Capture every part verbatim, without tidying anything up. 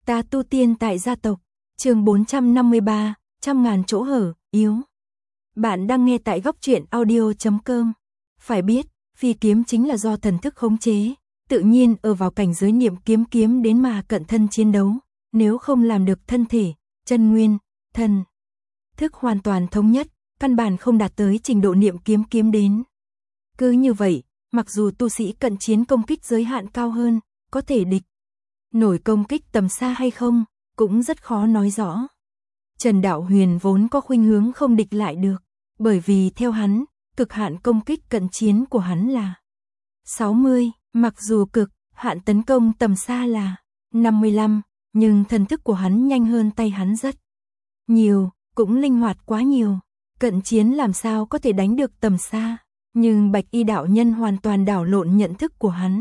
Ta tu tiên tại gia tộc, chương bốn trăm năm mươi ba, trăm ngàn chỗ hở, yếu. Bạn đang nghe tại góc truyện audio chấm com. Phải biết, phi kiếm chính là do thần thức khống chế, tự nhiên ở vào cảnh giới niệm kiếm kiếm đến mà cận thân chiến đấu, nếu không làm được thân thể, chân nguyên, thần thức hoàn toàn thống nhất, căn bản không đạt tới trình độ niệm kiếm kiếm đến. Cứ như vậy, mặc dù tu sĩ cận chiến công kích giới hạn cao hơn, có thể địch nổi công kích tầm xa hay không, cũng rất khó nói rõ. Trần Đạo Huyền vốn có khuynh hướng không địch lại được, bởi vì theo hắn, cực hạn công kích cận chiến của hắn là sáu mươi, mặc dù cực hạn tấn công tầm xa là năm mươi lăm, nhưng thần thức của hắn nhanh hơn tay hắn rất nhiều, cũng linh hoạt quá nhiều. Cận chiến làm sao có thể đánh được tầm xa, nhưng Bạch Y đạo nhân hoàn toàn đảo lộn nhận thức của hắn.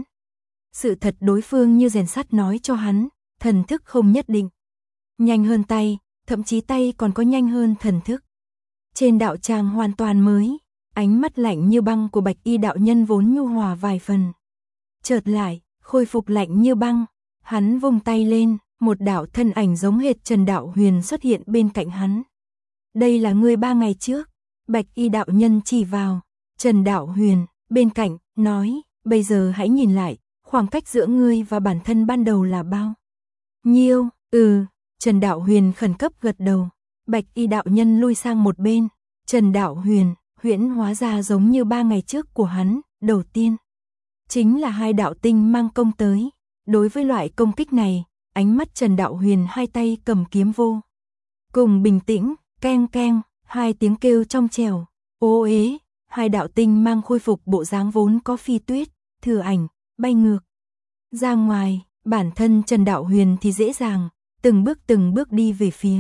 Sự thật đối phương như rèn sắt nói cho hắn, thần thức không nhất định nhanh hơn tay, thậm chí tay còn có nhanh hơn thần thức. Trên đạo tràng hoàn toàn mới, ánh mắt lạnh như băng của Bạch Y đạo nhân vốn nhu hòa vài phần, chợt lại khôi phục lạnh như băng. Hắn vung tay lên, một đạo thân ảnh giống hệt Trần Đạo Huyền xuất hiện bên cạnh hắn. Đây là người ba ngày trước. Bạch Y đạo nhân chỉ vào Trần Đạo Huyền bên cạnh, nói, bây giờ hãy nhìn lại, khoảng cách giữa ngươi và bản thân ban đầu là bao nhiêu? Ừ, Trần Đạo Huyền khẩn cấp gật đầu. Bạch Y đạo nhân lui sang một bên. Trần Đạo Huyền huyễn hóa ra giống như ba ngày trước của hắn. Đầu tiên chính là hai đạo tinh mang công tới. Đối với loại công kích này, ánh mắt Trần Đạo Huyền hai tay cầm kiếm vô cùng bình tĩnh. Keng keng, hai tiếng kêu trong trẻo, ô ế, hai đạo tinh mang khôi phục bộ dáng vốn có phi tuyết, thừa ảnh, bay ngược ra ngoài. Bản thân Trần Đạo Huyền thì dễ dàng, từng bước từng bước đi về phía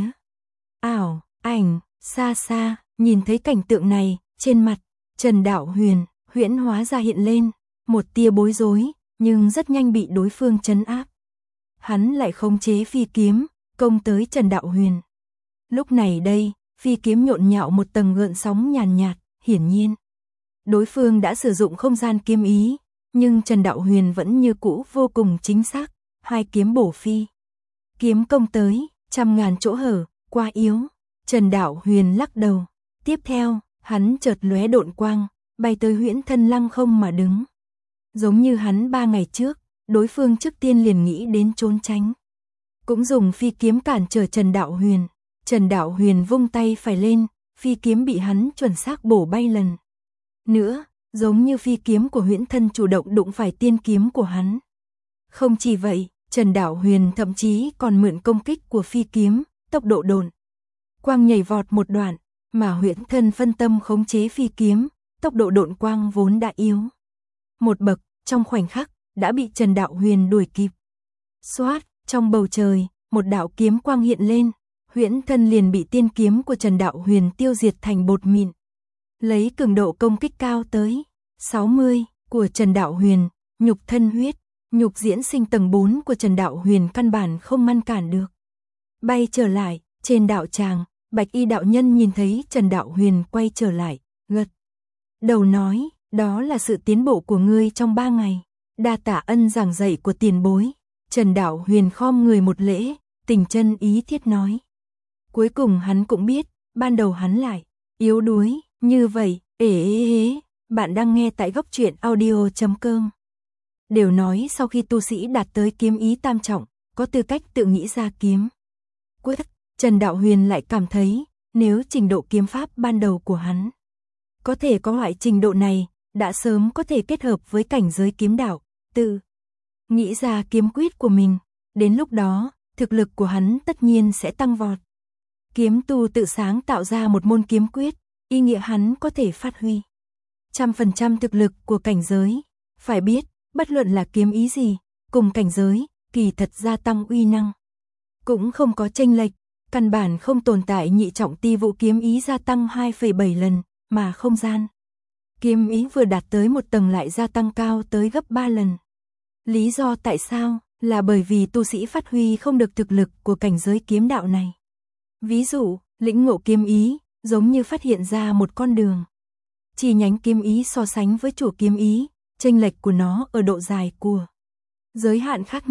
ảo, ảnh, xa xa. Nhìn thấy cảnh tượng này, trên mặt Trần Đạo Huyền huyễn hóa ra hiện lên một tia bối rối, nhưng rất nhanh bị đối phương trấn áp. Hắn lại khống chế phi kiếm, công tới Trần Đạo Huyền. Lúc này đây, phi kiếm nhộn nhạo một tầng gợn sóng nhàn nhạt, hiển nhiên đối phương đã sử dụng không gian kiếm ý, nhưng Trần Đạo Huyền vẫn như cũ vô cùng chính xác, hai kiếm bổ phi kiếm công tới, trăm ngàn chỗ hở, quá yếu. Trần Đạo Huyền lắc đầu, tiếp theo, hắn chợt lóe độn quang, bay tới huyễn thân lăng không mà đứng. Giống như hắn ba ngày trước, đối phương trước tiên liền nghĩ đến trốn tránh, cũng dùng phi kiếm cản trở Trần Đạo Huyền. Trần Đạo Huyền vung tay phải lên, phi kiếm bị hắn chuẩn xác bổ bay lần nữa, giống như phi kiếm của huyễn thân chủ động đụng phải tiên kiếm của hắn. Không chỉ vậy, Trần Đạo Huyền thậm chí còn mượn công kích của phi kiếm, tốc độ độn quang nhảy vọt một đoạn, mà huyễn thân phân tâm khống chế phi kiếm, tốc độ độn quang vốn đã yếu một bậc, trong khoảnh khắc đã bị Trần Đạo Huyền đuổi kịp. Xoát, trong bầu trời, một đạo kiếm quang hiện lên, huyễn thân liền bị tiên kiếm của Trần Đạo Huyền tiêu diệt thành bột mịn. Lấy cường độ công kích cao tới sáu mươi của Trần Đạo Huyền, nhục thân huyết, nhục diễn sinh tầng bốn của Trần Đạo Huyền căn bản không ngăn cản được. Bay trở lại, trên đạo tràng, Bạch Y đạo nhân nhìn thấy Trần Đạo Huyền quay trở lại, gật đầu nói, đó là sự tiến bộ của ngươi trong ba ngày. Đa tạ ân giảng dạy của tiền bối. Trần Đạo Huyền khom người một lễ, tình chân ý thiết nói. Cuối cùng hắn cũng biết, ban đầu hắn lại yếu đuối, như vậy, ế ế ế, bạn đang nghe tại góc truyện audio chấm com. Đều nói sau khi tu sĩ đạt tới kiếm ý tam trọng, có tư cách tự nghĩ ra kiếm quyết. Trần Đạo Huyền lại cảm thấy, nếu trình độ kiếm pháp ban đầu của hắn có thể có loại trình độ này, đã sớm có thể kết hợp với cảnh giới kiếm đạo, tự nghĩ ra kiếm quyết của mình. Đến lúc đó, thực lực của hắn tất nhiên sẽ tăng vọt. Kiếm tu tự sáng tạo ra một môn kiếm quyết, ý nghĩa hắn có thể phát huy trăm phần trăm thực lực của cảnh giới. Phải biết, bất luận là kiếm ý gì, cùng cảnh giới, kỳ thật gia tăng uy năng cũng không có chênh lệch, căn bản không tồn tại nhị trọng ti vụ kiếm ý gia tăng hai phẩy bảy lần, mà không gian kiếm ý vừa đạt tới một tầng lại gia tăng cao tới gấp ba lần. Lý do tại sao? Là bởi vì tu sĩ phát huy không được thực lực của cảnh giới kiếm đạo này. Ví dụ, lĩnh ngộ kiếm ý, giống như phát hiện ra một con đường. Chi nhánh kiếm ý so sánh với chủ kiếm ý, chênh lệch của nó ở độ dài của giới hạn khác nhau,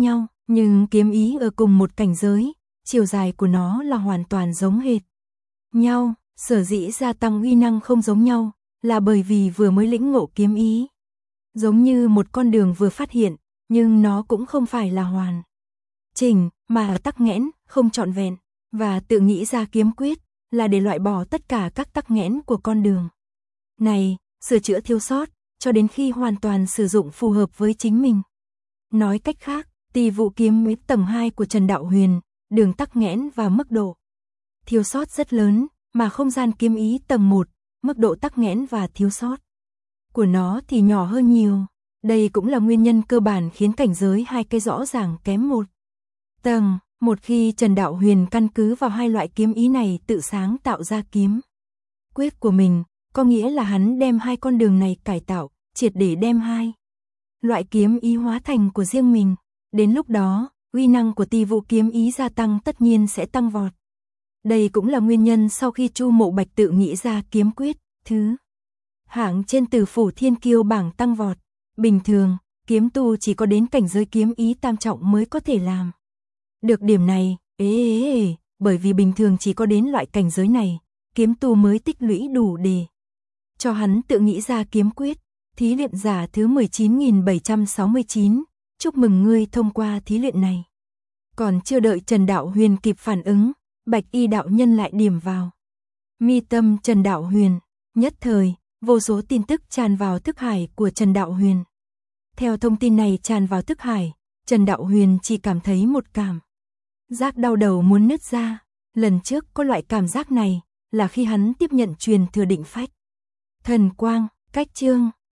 Nhưng kiếm ý ở cùng một cảnh giới, chiều dài của nó là hoàn toàn giống hệt nhau, sở dĩ gia tăng uy năng không giống nhau, là bởi vì vừa mới lĩnh ngộ kiếm ý. Giống như một con đường vừa phát hiện, nhưng nó cũng không phải là hoàn chỉnh, mà tắc nghẽn, không trọn vẹn, và tự nghĩ ra kiếm quyết, là để loại bỏ tất cả các tắc nghẽn của con đường này, sửa chữa thiếu sót, cho đến khi hoàn toàn sử dụng phù hợp với chính mình. Nói cách khác, Tỳ Vụ kiếm ý tầng hai của Trần Đạo Huyền, đường tắc nghẽn và mức độ thiếu sót rất lớn, mà không gian kiếm ý tầng một, mức độ tắc nghẽn và thiếu sót của nó thì nhỏ hơn nhiều. Đây cũng là nguyên nhân cơ bản khiến cảnh giới hai cái rõ ràng kém một tầng. Một khi Trần Đạo Huyền căn cứ vào hai loại kiếm ý này tự sáng tạo ra kiếm quyết của mình, có nghĩa là hắn đem hai con đường này cải tạo, triệt để đem hai loại kiếm ý hóa thành của riêng mình. Đến lúc đó, uy năng của Tỳ Vụ kiếm ý gia tăng tất nhiên sẽ tăng vọt. Đây cũng là nguyên nhân sau khi Chu Mộ Bạch tự nghĩ ra kiếm quyết, thứ hạng trên Tử Phủ Thiên Kiêu bảng tăng vọt. Bình thường, kiếm tu chỉ có đến cảnh giới kiếm ý tam trọng mới có thể làm được điểm này, ế ế ế, bởi vì bình thường chỉ có đến loại cảnh giới này, kiếm tu mới tích lũy đủ để cho hắn tự nghĩ ra kiếm quyết. Thí luyện giả thứ mười chín nghìn bảy trăm sáu mươi chín, chúc mừng ngươi thông qua thí luyện này. Còn chưa đợi Trần Đạo Huyền kịp phản ứng, Bạch Y đạo nhân lại điểm vào mi tâm Trần Đạo Huyền, nhất thời, vô số tin tức tràn vào thức hải của Trần Đạo Huyền. Theo thông tin này tràn vào thức hải, Trần Đạo Huyền chỉ cảm thấy một cảm giác đau đầu muốn nứt ra. Lần trước có loại cảm giác này là khi hắn tiếp nhận truyền thừa định phách thần quang, cách chương